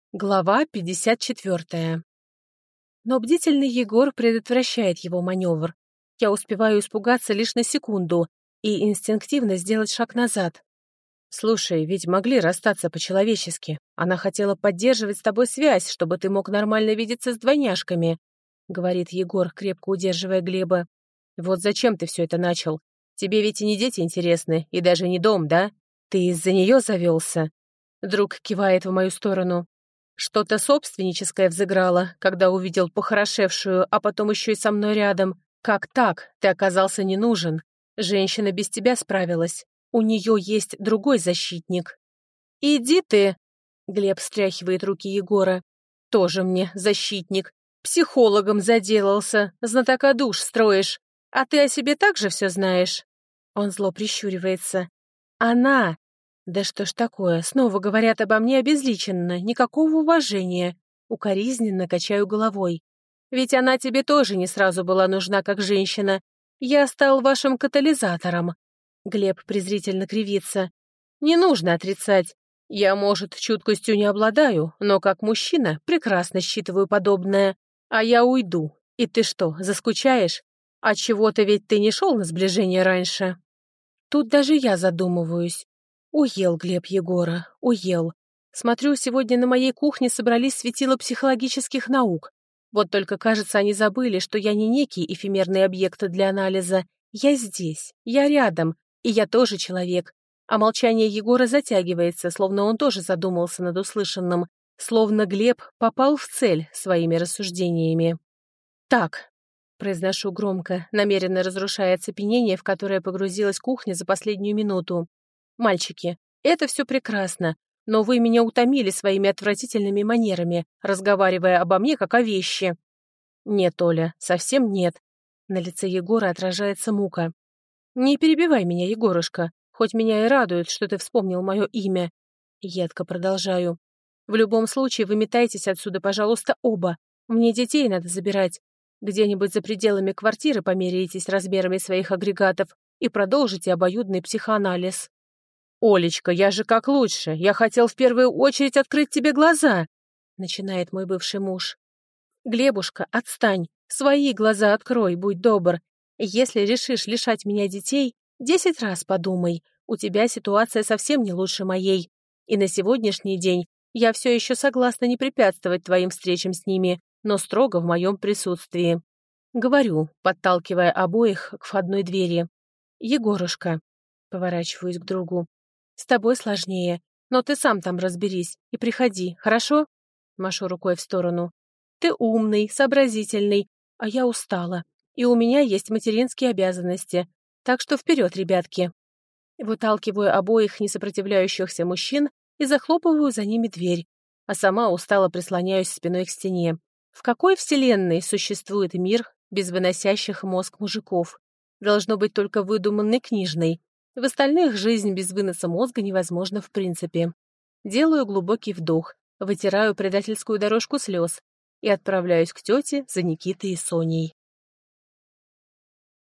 Глава 54. Но бдительный Егор предотвращает его маневр. Я успеваю испугаться лишь на секунду и инстинктивно сделать шаг назад. «Слушай, ведь могли расстаться по-человечески. Она хотела поддерживать с тобой связь, чтобы ты мог нормально видеться с двойняшками», — говорит Егор, крепко удерживая Глеба. «Вот зачем ты все это начал? Тебе ведь и не дети интересны, и даже не дом, да? Ты из-за нее завелся?» Друг кивает в мою сторону. Что-то собственническое взыграло, когда увидел похорошевшую, а потом еще и со мной рядом. Как так? Ты оказался не нужен. Женщина без тебя справилась. У нее есть другой защитник. «Иди ты!» — Глеб встряхивает руки Егора. «Тоже мне защитник. Психологом заделался, знатока душ строишь. А ты о себе так же все знаешь?» Он зло прищуривается. «Она! Да что ж такое, снова говорят обо мне обезличенно, никакого уважения. Укоризненно качаю головой. Ведь она тебе тоже не сразу была нужна как женщина. Я стал вашим катализатором». Глеб презрительно кривится. «Не нужно отрицать. Я, может, чуткостью не обладаю, но как мужчина прекрасно считываю подобное. А я уйду. И ты что, заскучаешь? А чего-то ведь ты не шел на сближение раньше?» Тут даже я задумываюсь. Уел Глеб Егора, уел. Смотрю, сегодня на моей кухне собрались светила психологических наук. Вот только, кажется, они забыли, что я не некий эфемерный объект для анализа. Я здесь, я рядом, и я тоже человек. А молчание Егора затягивается, словно он тоже задумался над услышанным, словно Глеб попал в цель своими рассуждениями. «Так», — произношу громко, намеренно разрушая оцепенение, в которое погрузилась кухня за последнюю минуту. «Мальчики, это все прекрасно, но вы меня утомили своими отвратительными манерами, разговаривая обо мне как о вещи». «Нет, Оля, совсем нет». На лице Егора отражается мука. «Не перебивай меня, Егорушка, хоть меня и радует, что ты вспомнил мое имя». Едко продолжаю. «В любом случае, выметайтесь отсюда, пожалуйста, оба. Мне детей надо забирать. Где-нибудь за пределами квартиры померяйтесь размерами своих агрегатов и продолжите обоюдный психоанализ». «Олечка, я же как лучше. Я хотел в первую очередь открыть тебе глаза», — начинает мой бывший муж. «Глебушка, отстань. Свои глаза открой, будь добр. Если решишь лишать меня детей, 10 раз подумай. У тебя ситуация совсем не лучше моей. И на сегодняшний день я все еще согласна не препятствовать твоим встречам с ними, но строго в моем присутствии». Говорю, подталкивая обоих к входной двери. «Егорушка», — поворачиваюсь к другу, — «с тобой сложнее, но ты сам там разберись и приходи, хорошо?» Машу рукой в сторону. «Ты умный, сообразительный, а я устала, и у меня есть материнские обязанности, так что вперед, ребятки!» Выталкиваю обоих несопротивляющихся мужчин и захлопываю за ними дверь, а сама устало прислоняюсь спиной к стене. В какой вселенной существует мир без выносящих мозг мужиков? Должно быть только выдуманной книжной. В остальных жизнь без выноса мозга невозможна в принципе. Делаю глубокий вдох, вытираю предательскую дорожку слез и отправляюсь к тете за Никитой и Соней.